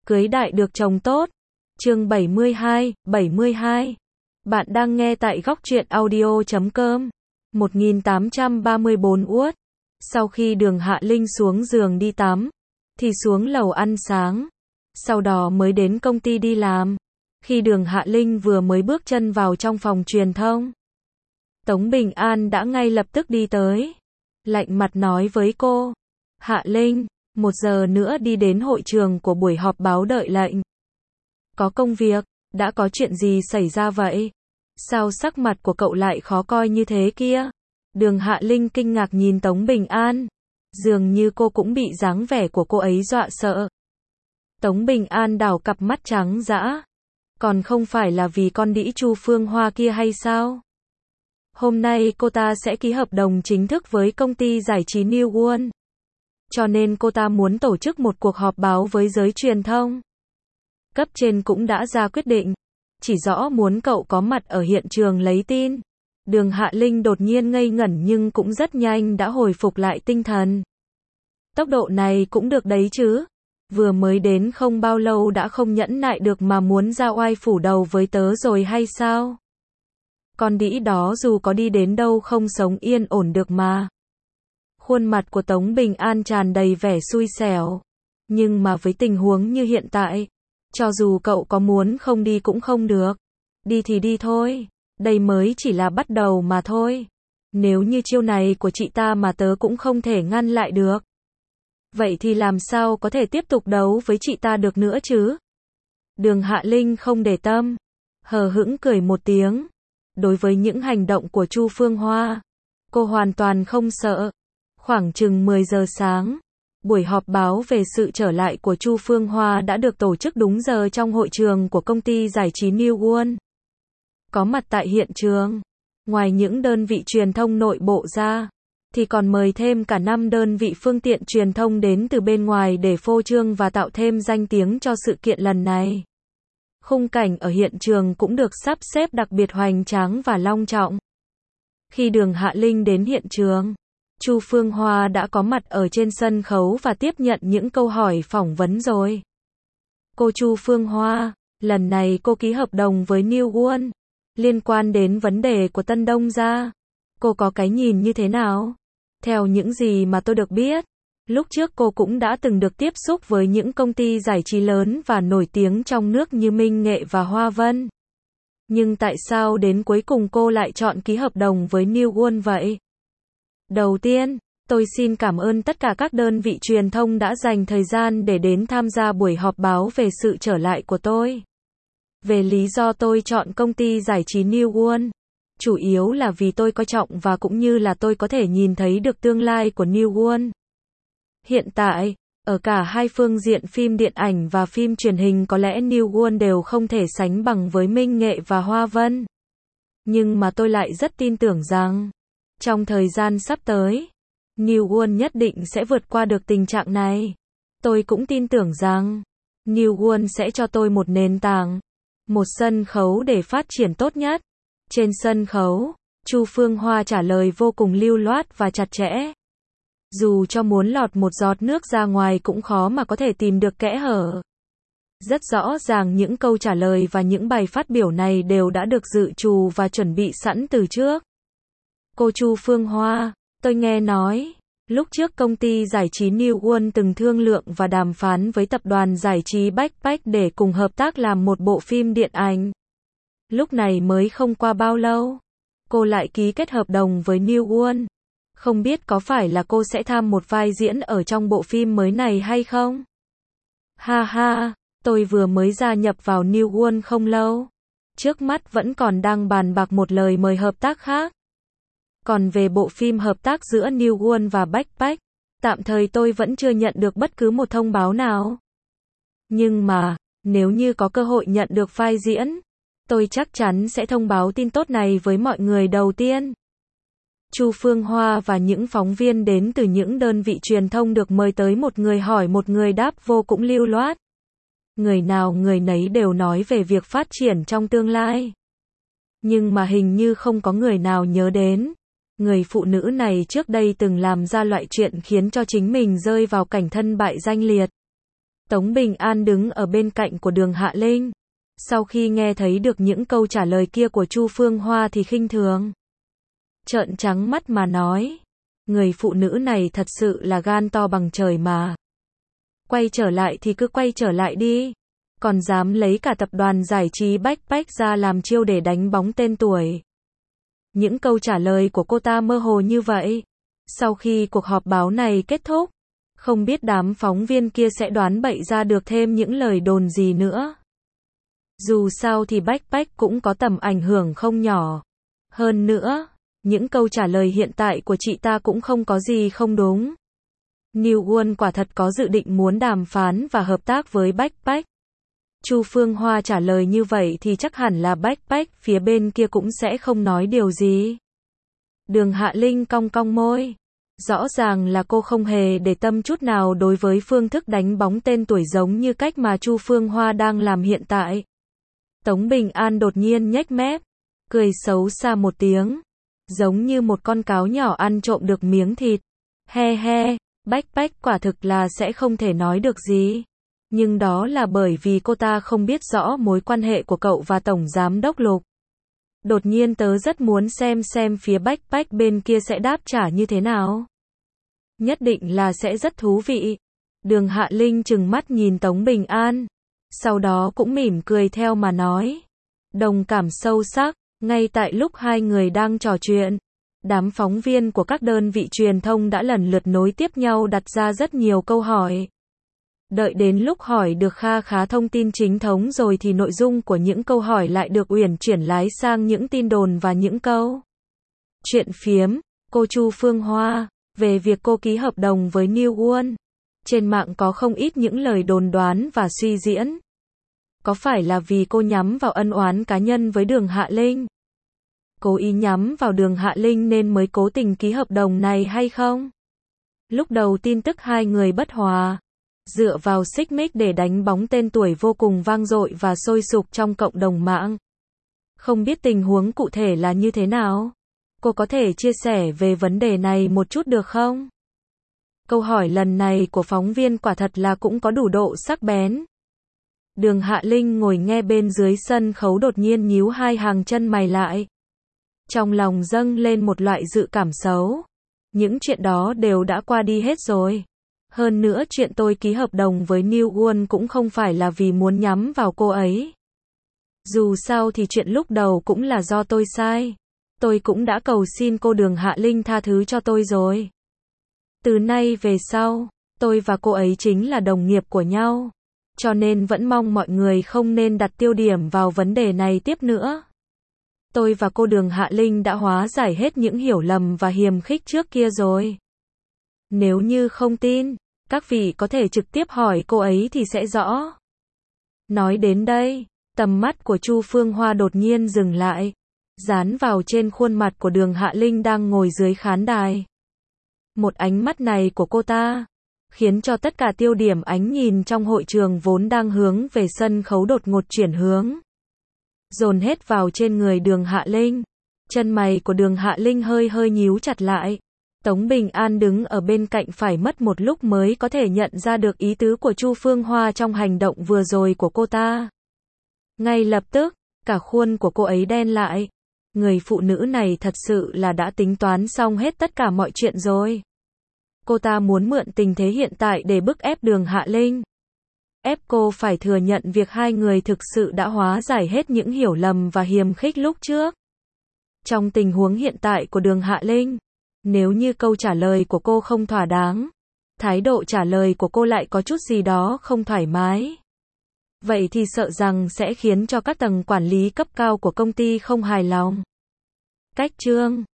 Cưới đại được chồng tốt. Chương 72. Bạn đang nghe tại góc truyện audio.com. 1834 Uất. Sau khi Đường Hạ Linh xuống giường đi tắm, thì xuống lầu ăn sáng, sau đó mới đến công ty đi làm. Khi Đường Hạ Linh vừa mới bước chân vào trong phòng truyền thông, Tống Bình An đã ngay lập tức đi tới, lạnh mặt nói với cô: Hạ Linh, 1 giờ nữa đi đến hội trường của buổi họp báo đợi lệnh. Có công việc, đã có chuyện gì xảy ra vậy? Sao sắc mặt của cậu lại khó coi như thế kia? Đường Hạ Linh kinh ngạc nhìn Tống Bình An, dường như cô cũng bị dáng vẻ của cô ấy dọa sợ. Tống Bình An đảo cặp mắt trắng dã. Còn không phải là vì con đĩ Chu Phương Hoa kia hay sao? Hôm nay cô ta sẽ ký hợp đồng chính thức với công ty giải trí New One. Cho nên cô ta muốn tổ chức một cuộc họp báo với giới truyền thông. Cấp trên cũng đã ra quyết định, chỉ rõ muốn cậu có mặt ở hiện trường lấy tin. Đường Hạ Linh đột nhiên ngây ngẩn nhưng cũng rất nhanh đã hồi phục lại tinh thần. Tốc độ này cũng được đấy chứ. Vừa mới đến không bao lâu đã không nhẫn nại được mà muốn ra oai phủ đầu với tớ rồi hay sao? Con đĩ đó dù có đi đến đâu không sống yên ổn được mà. Khuôn mặt của Tống Bình An tràn đầy vẻ xui xẻo. Nhưng mà với tình huống như hiện tại, cho dù cậu có muốn không đi cũng không được. Đi thì đi thôi. Đây mới chỉ là bắt đầu mà thôi. Nếu như chiêu này của chị ta mà tớ cũng không thể ngăn lại được, vậy thì làm sao có thể tiếp tục đấu với chị ta được nữa chứ? Đường Hạ Linh không để tâm, hờ hững cười một tiếng. Đối với những hành động của Chu Phương Hoa, cô hoàn toàn không sợ. Khoảng chừng 10 giờ sáng, buổi họp báo về sự trở lại của Chu Phương Hoa đã được tổ chức đúng giờ trong hội trường của công ty giải trí New One. Có mặt tại hiện trường, ngoài những đơn vị truyền thông nội bộ ra, thì còn mời thêm cả 5 đơn vị phương tiện truyền thông đến từ bên ngoài để phô trương và tạo thêm danh tiếng cho sự kiện lần này. Khung cảnh ở hiện trường cũng được sắp xếp đặc biệt hoành tráng và long trọng. Khi Đường Hạ Linh đến hiện trường, Chu Phương Hoa đã có mặt ở trên sân khấu và tiếp nhận những câu hỏi phỏng vấn rồi. Cô Chu Phương Hoa, lần này cô ký hợp đồng với New One, liên quan đến vấn đề của Tân Đông gia. Cô có cái nhìn như thế nào? Theo những gì mà tôi được biết, lúc trước cô cũng đã từng được tiếp xúc với những công ty giải trí lớn và nổi tiếng trong nước như Minh Nghệ và Hoa Vân. Nhưng tại sao đến cuối cùng cô lại chọn ký hợp đồng với New One vậy? Đầu tiên, tôi xin cảm ơn tất cả các đơn vị truyền thông đã dành thời gian để đến tham gia buổi họp báo về sự trở lại của tôi. Về lý do tôi chọn công ty giải trí New One, chủ yếu là vì tôi coi trọng và cũng như là tôi có thể nhìn thấy được tương lai của New One. Hiện tại, ở cả hai phương diện phim điện ảnh và phim truyền hình có lẽ New One đều không thể sánh bằng với Minh Nghệ và Hoa Vân. Nhưng mà tôi lại rất tin tưởng rằng, trong thời gian sắp tới, New One nhất định sẽ vượt qua được tình trạng này. Tôi cũng tin tưởng rằng, New One sẽ cho tôi một nền tảng, một sân khấu để phát triển tốt nhất. Trên sân khấu, Chu Phương Hoa trả lời vô cùng lưu loát và chặt chẽ. Dù cho muốn lọt một giọt nước ra ngoài cũng khó mà có thể tìm được kẽ hở. Rất rõ ràng những câu trả lời và những bài phát biểu này đều đã được dự trù và chuẩn bị sẵn từ trước. Cô Chu Phương Hoa, tôi nghe nói, lúc trước công ty giải trí New One từng thương lượng và đàm phán với tập đoàn giải trí Backpack để cùng hợp tác làm một bộ phim điện ảnh. Lúc này mới không qua bao lâu, cô lại ký kết hợp đồng với New One. Không biết có phải là cô sẽ tham một vai diễn ở trong bộ phim mới này hay không? Ha ha, tôi vừa mới gia nhập vào New One không lâu. Trước mắt vẫn còn đang bàn bạc một lời mời hợp tác khác. Còn về bộ phim hợp tác giữa New One và Backpack, tạm thời tôi vẫn chưa nhận được bất cứ một thông báo nào. Nhưng mà, nếu như có cơ hội nhận được vai diễn, tôi chắc chắn sẽ thông báo tin tốt này với mọi người đầu tiên. Chu Phương Hoa và những phóng viên đến từ những đơn vị truyền thông được mời tới một người hỏi một người đáp vô cùng lưu loát. Người nào người nấy đều nói về việc phát triển trong tương lai. Nhưng mà hình như không có người nào nhớ đến. Người phụ nữ này trước đây từng làm ra loại chuyện khiến cho chính mình rơi vào cảnh thân bại danh liệt. Tống Bình An đứng ở bên cạnh của Đường Hạ Linh. Sau khi nghe thấy được những câu trả lời kia của Chu Phương Hoa thì khinh thường. Trợn trắng mắt mà nói. Người phụ nữ này thật sự là gan to bằng trời mà. Quay trở lại thì cứ quay trở lại đi. Còn dám lấy cả tập đoàn giải trí Backpack ra làm chiêu để đánh bóng tên tuổi. Những câu trả lời của cô ta mơ hồ như vậy. Sau khi cuộc họp báo này kết thúc, không biết đám phóng viên kia sẽ đoán bậy ra được thêm những lời đồn gì nữa. Dù sao thì Backpack cũng có tầm ảnh hưởng không nhỏ. Hơn nữa, những câu trả lời hiện tại của chị ta cũng không có gì không đúng. New Won quả thật có dự định muốn đàm phán và hợp tác với Backpack. Chu Phương Hoa trả lời như vậy thì chắc hẳn là Backpack phía bên kia cũng sẽ không nói điều gì. Đường Hạ Linh cong cong môi. Rõ ràng là cô không hề để tâm chút nào đối với phương thức đánh bóng tên tuổi giống như cách mà Chu Phương Hoa đang làm hiện tại. Tống Bình An đột nhiên nhếch mép, cười xấu xa một tiếng, giống như một con cáo nhỏ ăn trộm được miếng thịt. He he, Backpack quả thực là sẽ không thể nói được gì. Nhưng đó là bởi vì cô ta không biết rõ mối quan hệ của cậu và Tổng Giám đốc Lục. Đột nhiên tớ rất muốn xem phía Backpack bên kia sẽ đáp trả như thế nào. Nhất định là sẽ rất thú vị. Đường Hạ Linh trừng mắt nhìn Tống Bình An. Sau đó cũng mỉm cười theo mà nói. Đồng cảm sâu sắc, ngay tại lúc hai người đang trò chuyện. Đám phóng viên của các đơn vị truyền thông đã lần lượt nối tiếp nhau đặt ra rất nhiều câu hỏi. Đợi đến lúc hỏi được kha khá thông tin chính thống rồi thì nội dung của những câu hỏi lại được uyển chuyển lái sang những tin đồn và những câu chuyện phiếm. Cô Chu Phương Hoa, về việc cô ký hợp đồng với New Won. Trên mạng có không ít những lời đồn đoán và suy diễn. Có phải là vì cô nhắm vào ân oán cá nhân với Đường Hạ Linh? Cố ý nhắm vào Đường Hạ Linh nên mới cố tình ký hợp đồng này hay không? Lúc đầu tin tức hai người bất hòa, dựa vào xích mích để đánh bóng tên tuổi vô cùng vang dội và sôi sục trong cộng đồng mạng. Không biết tình huống cụ thể là như thế nào? Cô có thể chia sẻ về vấn đề này một chút được không? Câu hỏi lần này của phóng viên quả thật là cũng có đủ độ sắc bén. Đường Hạ Linh ngồi nghe bên dưới sân khấu đột nhiên nhíu hai hàng chân mày lại. Trong lòng dâng lên một loại dự cảm xấu. Những chuyện đó đều đã qua đi hết rồi. Hơn nữa chuyện tôi ký hợp đồng với New Won cũng không phải là vì muốn nhắm vào cô ấy. Dù sao thì chuyện lúc đầu cũng là do tôi sai. Tôi cũng đã cầu xin cô Đường Hạ Linh tha thứ cho tôi rồi. Từ nay về sau, tôi và cô ấy chính là đồng nghiệp của nhau. Cho nên vẫn mong mọi người không nên đặt tiêu điểm vào vấn đề này tiếp nữa. Tôi và cô Đường Hạ Linh đã hóa giải hết những hiểu lầm và hiềm khích trước kia rồi. Nếu như không tin, các vị có thể trực tiếp hỏi cô ấy thì sẽ rõ. Nói đến đây, tầm mắt của Chu Phương Hoa đột nhiên dừng lại, dán vào trên khuôn mặt của Đường Hạ Linh đang ngồi dưới khán đài. Một ánh mắt này của cô ta, khiến cho tất cả tiêu điểm ánh nhìn trong hội trường vốn đang hướng về sân khấu đột ngột chuyển hướng. Dồn hết vào trên người Đường Hạ Linh. Chân mày của Đường Hạ Linh hơi hơi nhíu chặt lại. Tống Bình An đứng ở bên cạnh phải mất một lúc mới có thể nhận ra được ý tứ của Chu Phương Hoa trong hành động vừa rồi của cô ta. Ngay lập tức, cả khuôn của cô ấy đen lại. Người phụ nữ này thật sự là đã tính toán xong hết tất cả mọi chuyện rồi. Cô ta muốn mượn tình thế hiện tại để bức ép Đường Hạ Linh. Ép cô phải thừa nhận việc hai người thực sự đã hóa giải hết những hiểu lầm và hiềm khích lúc trước. Trong tình huống hiện tại của Đường Hạ Linh, nếu như câu trả lời của cô không thỏa đáng, thái độ trả lời của cô lại có chút gì đó không thoải mái, vậy thì sợ rằng sẽ khiến cho các tầng quản lý cấp cao của công ty không hài lòng. Cách chương